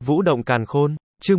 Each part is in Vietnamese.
Vũ động càn khôn, chương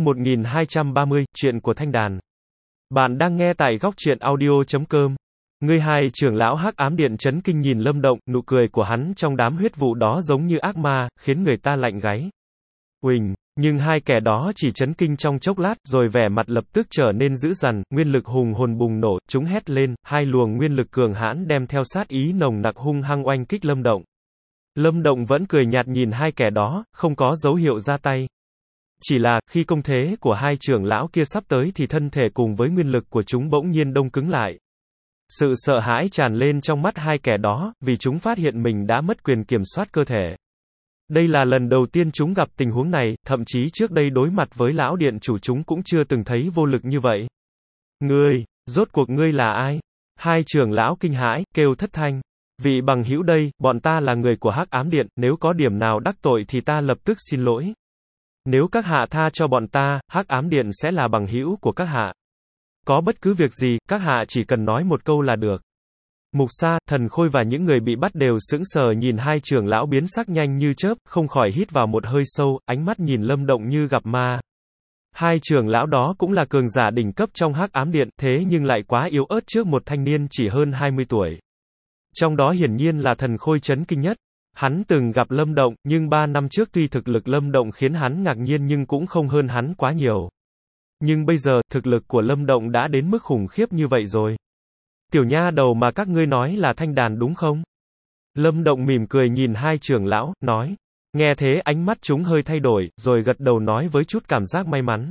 1230, chuyện của Thanh Đàn. Bạn đang nghe tại góc truyện audio.com. Người hai trưởng lão Hắc Ám Điện chấn kinh nhìn Lâm Động, nụ cười của hắn trong đám huyết vụ đó giống như ác ma, khiến người ta lạnh gáy. Uỳnh, nhưng hai kẻ đó chỉ chấn kinh trong chốc lát, rồi vẻ mặt lập tức trở nên dữ dằn, nguyên lực hùng hồn bùng nổ, chúng hét lên, hai luồng nguyên lực cường hãn đem theo sát ý nồng nặc hung hăng oanh kích Lâm Động. Lâm Động vẫn cười nhạt nhìn hai kẻ đó, không có dấu hiệu ra tay. Chỉ là, khi công thế của hai trưởng lão kia sắp tới thì thân thể cùng với nguyên lực của chúng bỗng nhiên đông cứng lại. Sự sợ hãi tràn lên trong mắt hai kẻ đó, vì chúng phát hiện mình đã mất quyền kiểm soát cơ thể. Đây là lần đầu tiên chúng gặp tình huống này, thậm chí trước đây đối mặt với lão điện chủ chúng cũng chưa từng thấy vô lực như vậy. Ngươi, rốt cuộc ngươi là ai? Hai trưởng lão kinh hãi, kêu thất thanh. Vị bằng hữu đây, bọn ta là người của Hắc Ám Điện, nếu có điểm nào đắc tội thì ta lập tức xin lỗi. Nếu các hạ tha cho bọn ta, Hắc Ám Điện sẽ là bằng hữu của các hạ. Có bất cứ việc gì, các hạ chỉ cần nói một câu là được. Mục Sa, Thần Khôi và những người bị bắt đều sững sờ nhìn hai trưởng lão biến sắc nhanh như chớp, không khỏi hít vào một hơi sâu, ánh mắt nhìn Lâm Động như gặp ma. Hai trưởng lão đó cũng là cường giả đỉnh cấp trong Hắc Ám Điện, thế nhưng lại quá yếu ớt trước một thanh niên chỉ hơn 20 tuổi. Trong đó hiển nhiên là Thần Khôi chấn kinh nhất. Hắn từng gặp Lâm Động, nhưng 3 năm trước tuy thực lực Lâm Động khiến hắn ngạc nhiên nhưng cũng không hơn hắn quá nhiều. Nhưng bây giờ, thực lực của Lâm Động đã đến mức khủng khiếp như vậy rồi. Tiểu nha đầu mà các ngươi nói là Thanh Đàn đúng không? Lâm Động mỉm cười nhìn hai trưởng lão, nói. Nghe thế ánh mắt chúng hơi thay đổi, rồi gật đầu nói với chút cảm giác may mắn.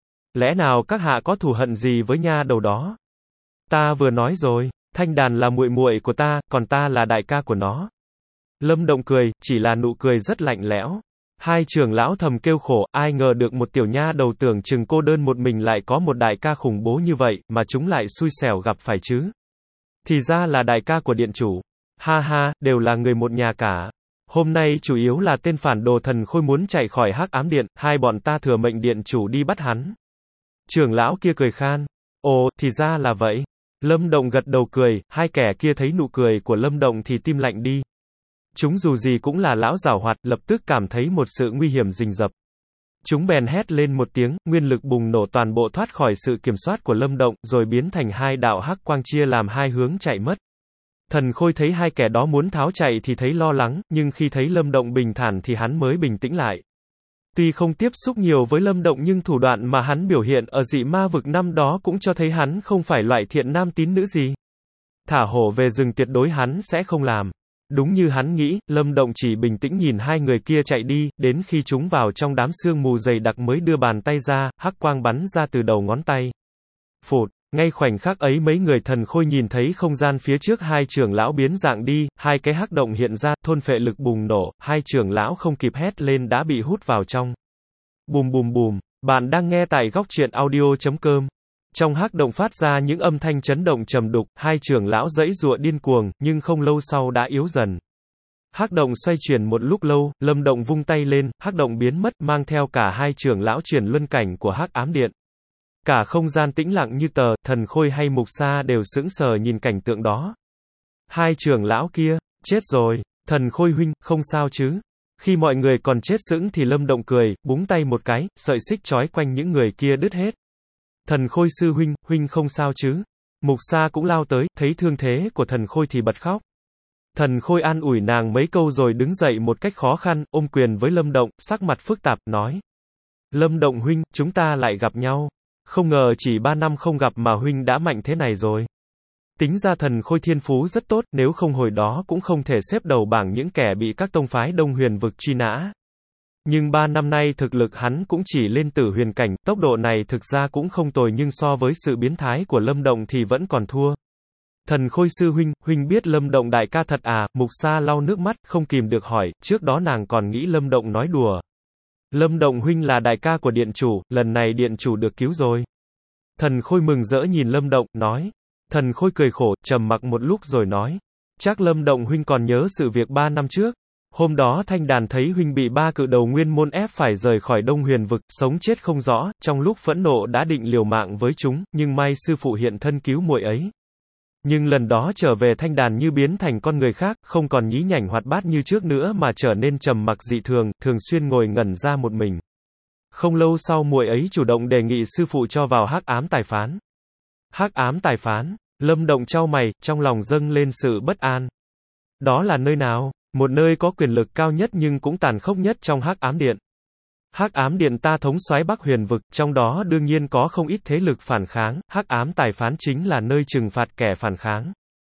Lẽ nào các hạ có thù hận gì với nha đầu đó? Ta vừa nói rồi, Thanh Đàn là muội muội của ta, còn ta là đại ca của nó. Lâm Động cười, chỉ là nụ cười rất lạnh lẽo. Hai trưởng lão thầm kêu khổ, ai ngờ được một tiểu nha đầu tưởng chừng cô đơn một mình lại có một đại ca khủng bố như vậy, mà chúng lại xui xẻo gặp phải chứ. Thì ra là đại ca của điện chủ. Ha ha, đều là người một nhà cả. Hôm nay chủ yếu là tên phản đồ Thần Khôi muốn chạy khỏi Hắc Ám Điện, hai bọn ta thừa mệnh điện chủ đi bắt hắn. Trưởng lão kia cười khan. Ồ, thì ra là vậy. Lâm Động gật đầu cười, hai kẻ kia thấy nụ cười của Lâm Động thì tim lạnh đi. Chúng dù gì cũng là lão giảo hoạt, lập tức cảm thấy một sự nguy hiểm rình rập. Chúng bèn hét lên một tiếng, nguyên lực bùng nổ toàn bộ thoát khỏi sự kiểm soát của Lâm Động, rồi biến thành hai đạo hắc quang chia làm hai hướng chạy mất. Thần Khôi thấy hai kẻ đó muốn tháo chạy thì thấy lo lắng, nhưng khi thấy Lâm Động bình thản thì hắn mới bình tĩnh lại. Tuy không tiếp xúc nhiều với Lâm Động nhưng thủ đoạn mà hắn biểu hiện ở dị ma vực năm đó cũng cho thấy hắn không phải loại thiện nam tín nữ gì. Thả hổ về rừng tuyệt đối hắn sẽ không làm. Đúng như hắn nghĩ, Lâm Động chỉ bình tĩnh nhìn hai người kia chạy đi, đến khi chúng vào trong đám sương mù dày đặc mới đưa bàn tay ra, hắc quang bắn ra từ đầu ngón tay. Phụt, ngay khoảnh khắc ấy mấy người Thần Khôi nhìn thấy không gian phía trước hai trưởng lão biến dạng đi, hai cái hắc động hiện ra, thôn phệ lực bùng nổ, hai trưởng lão không kịp hét lên đã bị hút vào trong. Bùm bùm bùm, bạn đang nghe tại góc truyện audio.com. Trong hắc động phát ra những âm thanh chấn động trầm đục, hai trưởng lão giãy giụa điên cuồng, nhưng không lâu sau đã yếu dần. Hắc động xoay chuyển một lúc lâu, Lâm Động vung tay lên, hắc động biến mất, mang theo cả hai trưởng lão chuyển luân cảnh của Hắc Ám Điện. Cả không gian tĩnh lặng như tờ, Thần Khôi hay Mục Sa đều sững sờ nhìn cảnh tượng đó. Hai trưởng lão kia, chết rồi, Thần Khôi huynh, không sao chứ? Khi mọi người còn chết sững thì Lâm Động cười, búng tay một cái, sợi xích trói quanh những người kia đứt hết. Thần Khôi sư huynh, huynh không sao chứ? Mục Sa cũng lao tới, thấy thương thế của Thần Khôi thì bật khóc. Thần Khôi an ủi nàng mấy câu rồi đứng dậy một cách khó khăn, ôm quyền với Lâm Động, sắc mặt phức tạp, nói. Lâm Động huynh, chúng ta lại gặp nhau. Không ngờ chỉ 3 năm không gặp mà huynh đã mạnh thế này rồi. Tính ra Thần Khôi thiên phú rất tốt, nếu không hồi đó cũng không thể xếp đầu bảng những kẻ bị các tông phái Đông Huyền vực truy nã. Nhưng 3 năm nay thực lực hắn cũng chỉ lên tử huyền cảnh, tốc độ này thực ra cũng không tồi nhưng so với sự biến thái của Lâm Động thì vẫn còn thua. Thần Khôi sư huynh, huynh biết Lâm Động đại ca thật à? Mục Sa lau nước mắt, không kìm được hỏi, trước đó nàng còn nghĩ Lâm Động nói đùa. Lâm Động huynh là đại ca của điện chủ, lần này điện chủ được cứu rồi. Thần Khôi mừng rỡ nhìn Lâm Động, nói. Thần Khôi cười khổ, trầm mặc một lúc rồi nói. Chắc Lâm Động huynh còn nhớ sự việc 3 năm trước. Hôm đó Thanh Đàn thấy huynh bị 3 cự đầu nguyên môn ép phải rời khỏi Đông Huyền vực, sống chết không rõ, trong lúc phẫn nộ đã định liều mạng với chúng, nhưng may sư phụ hiện thân cứu muội ấy. Nhưng lần đó trở về Thanh Đàn như biến thành con người khác, không còn nhí nhảnh hoạt bát như trước nữa mà trở nên trầm mặc dị thường, thường xuyên ngồi ngẩn ra một mình. Không lâu sau muội ấy chủ động đề nghị sư phụ cho vào hắc ám tài phán. Hắc ám tài phán, Lâm Động chau mày, trong lòng dâng lên sự bất an. Đó là nơi nào? Một nơi có quyền lực cao nhất nhưng cũng tàn khốc nhất trong hắc ám điện. Hắc ám điện ta thống soái Bắc Huyền vực, trong đó đương nhiên có không ít thế lực phản kháng, hắc ám tài phán chính là nơi trừng phạt kẻ phản kháng.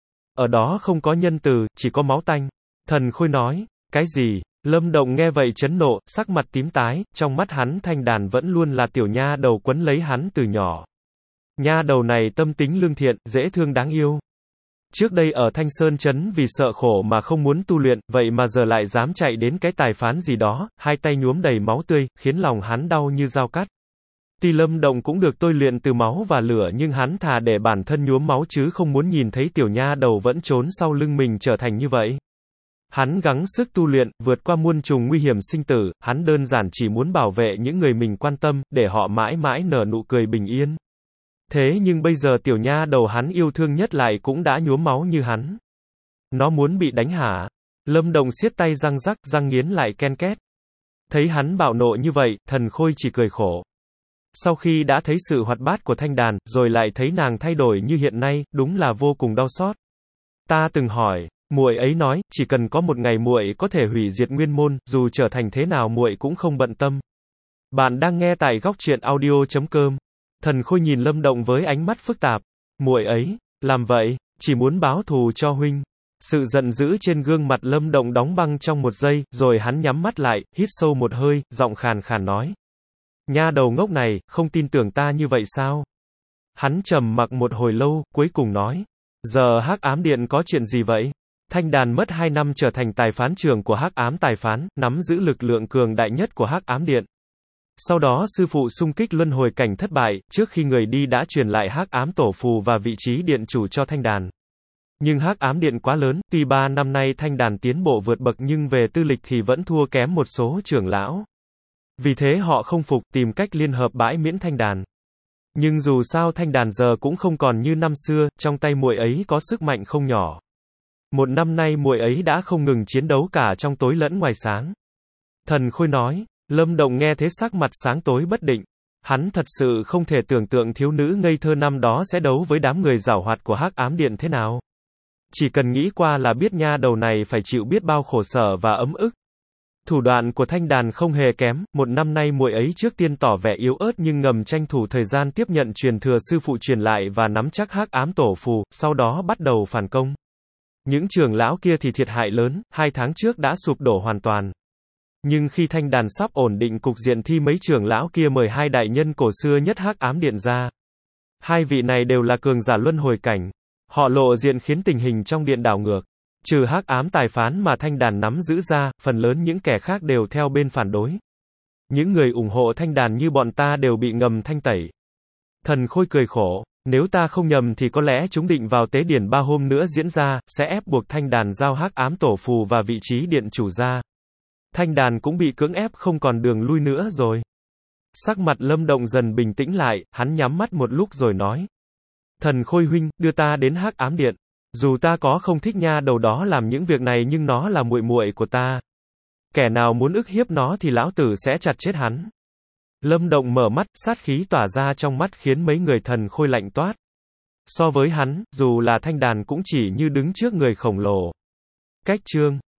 Ở đó không có nhân từ, chỉ có máu tanh. Thần Khôi nói, cái gì? Lâm Động nghe vậy chấn nộ, sắc mặt tím tái, trong mắt hắn Thanh Đàn vẫn luôn là tiểu nha đầu quấn lấy hắn từ nhỏ. Nha đầu này tâm tính lương thiện, dễ thương đáng yêu. Trước đây ở Thanh Sơn Trấn vì sợ khổ mà không muốn tu luyện, vậy mà giờ lại dám chạy đến cái tài phán gì đó, hai tay nhuốm đầy máu tươi, khiến lòng hắn đau như dao cắt. Tuy Lâm Động cũng được tôi luyện từ máu và lửa nhưng hắn thà để bản thân nhuốm máu chứ không muốn nhìn thấy tiểu nha đầu vẫn trốn sau lưng mình trở thành như vậy. Hắn gắng sức tu luyện, vượt qua muôn trùng nguy hiểm sinh tử, hắn đơn giản chỉ muốn bảo vệ những người mình quan tâm, để họ mãi mãi nở nụ cười bình yên. Thế nhưng bây giờ tiểu nha đầu hắn yêu thương nhất lại cũng đã nhuốm máu như hắn. Nó muốn bị đánh hả? Lâm Động siết tay răng rắc, răng nghiến lại ken két. Thấy hắn bạo nộ như vậy, Thần Khôi chỉ cười khổ. Sau khi đã thấy sự hoạt bát của Thanh Đàn, rồi lại thấy nàng thay đổi như hiện nay, đúng là vô cùng đau xót. Ta từng hỏi, muội ấy nói, chỉ cần có một ngày muội có thể hủy diệt nguyên môn, dù trở thành thế nào muội cũng không bận tâm. Bạn đang nghe tại góc truyện audio.com. Thần Khôi nhìn Lâm Động với ánh mắt phức tạp. Muội ấy, làm vậy, chỉ muốn báo thù cho huynh. Sự giận dữ trên gương mặt Lâm Động đóng băng trong một giây, rồi hắn nhắm mắt lại, hít sâu một hơi, giọng khàn khàn nói. Nha đầu ngốc này, không tin tưởng ta như vậy sao? Hắn trầm mặc một hồi lâu, cuối cùng nói. Giờ hắc ám điện có chuyện gì vậy? Thanh Đàn mất 2 năm trở thành tài phán trưởng của hắc ám tài phán, nắm giữ lực lượng cường đại nhất của hắc ám điện. Sau đó sư phụ xung kích luân hồi cảnh thất bại, trước khi người đi đã truyền lại hắc ám tổ phù và vị trí điện chủ cho Thanh Đàn. Nhưng hắc ám điện quá lớn, tuy 3 năm nay Thanh Đàn tiến bộ vượt bậc nhưng về tư lịch thì vẫn thua kém một số trưởng lão. Vì thế họ không phục, tìm cách liên hợp bãi miễn Thanh Đàn. Nhưng dù sao Thanh Đàn giờ cũng không còn như năm xưa, trong tay muội ấy có sức mạnh không nhỏ. Một năm nay muội ấy đã không ngừng chiến đấu cả trong tối lẫn ngoài sáng. Thần Khôi nói. Lâm Động nghe thế sắc mặt sáng tối bất định. Hắn thật sự không thể tưởng tượng thiếu nữ ngây thơ năm đó sẽ đấu với đám người giảo hoạt của hắc ám điện thế nào. Chỉ cần nghĩ qua là biết nha đầu này phải chịu biết bao khổ sở và ấm ức. Thủ đoạn của Thanh Đàn không hề kém, một năm nay muội ấy trước tiên tỏ vẻ yếu ớt nhưng ngầm tranh thủ thời gian tiếp nhận truyền thừa sư phụ truyền lại và nắm chắc hắc ám tổ phù, sau đó bắt đầu phản công. Những trưởng lão kia thì thiệt hại lớn, 2 tháng trước đã sụp đổ hoàn toàn. Nhưng khi Thanh Đàn sắp ổn định cục diện thì mấy trưởng lão kia mời 2 đại nhân cổ xưa nhất hắc ám điện ra. 2 vị này đều là cường giả luân hồi cảnh. Họ lộ diện khiến tình hình trong điện đảo ngược. Trừ hắc ám tài phán mà Thanh Đàn nắm giữ ra, phần lớn những kẻ khác đều theo bên phản đối. Những người ủng hộ Thanh Đàn như bọn ta đều bị ngầm thanh tẩy. Thần Khôi cười khổ. Nếu ta không nhầm thì có lẽ chúng định vào tế điển 3 hôm nữa diễn ra, sẽ ép buộc Thanh Đàn giao hắc ám tổ phù và vị trí điện chủ ra. Thanh Đàn cũng bị cưỡng ép không còn đường lui nữa rồi. Sắc mặt Lâm Động dần bình tĩnh lại, hắn nhắm mắt một lúc rồi nói. Thần Khôi huynh, đưa ta đến hắc ám điện. Dù ta có không thích nha đầu đó làm những việc này nhưng nó là muội muội của ta. Kẻ nào muốn ức hiếp nó thì lão tử sẽ chặt chết hắn. Lâm Động mở mắt, sát khí tỏa ra trong mắt khiến mấy người Thần Khôi lạnh toát. So với hắn, dù là Thanh Đàn cũng chỉ như đứng trước người khổng lồ. Cách chương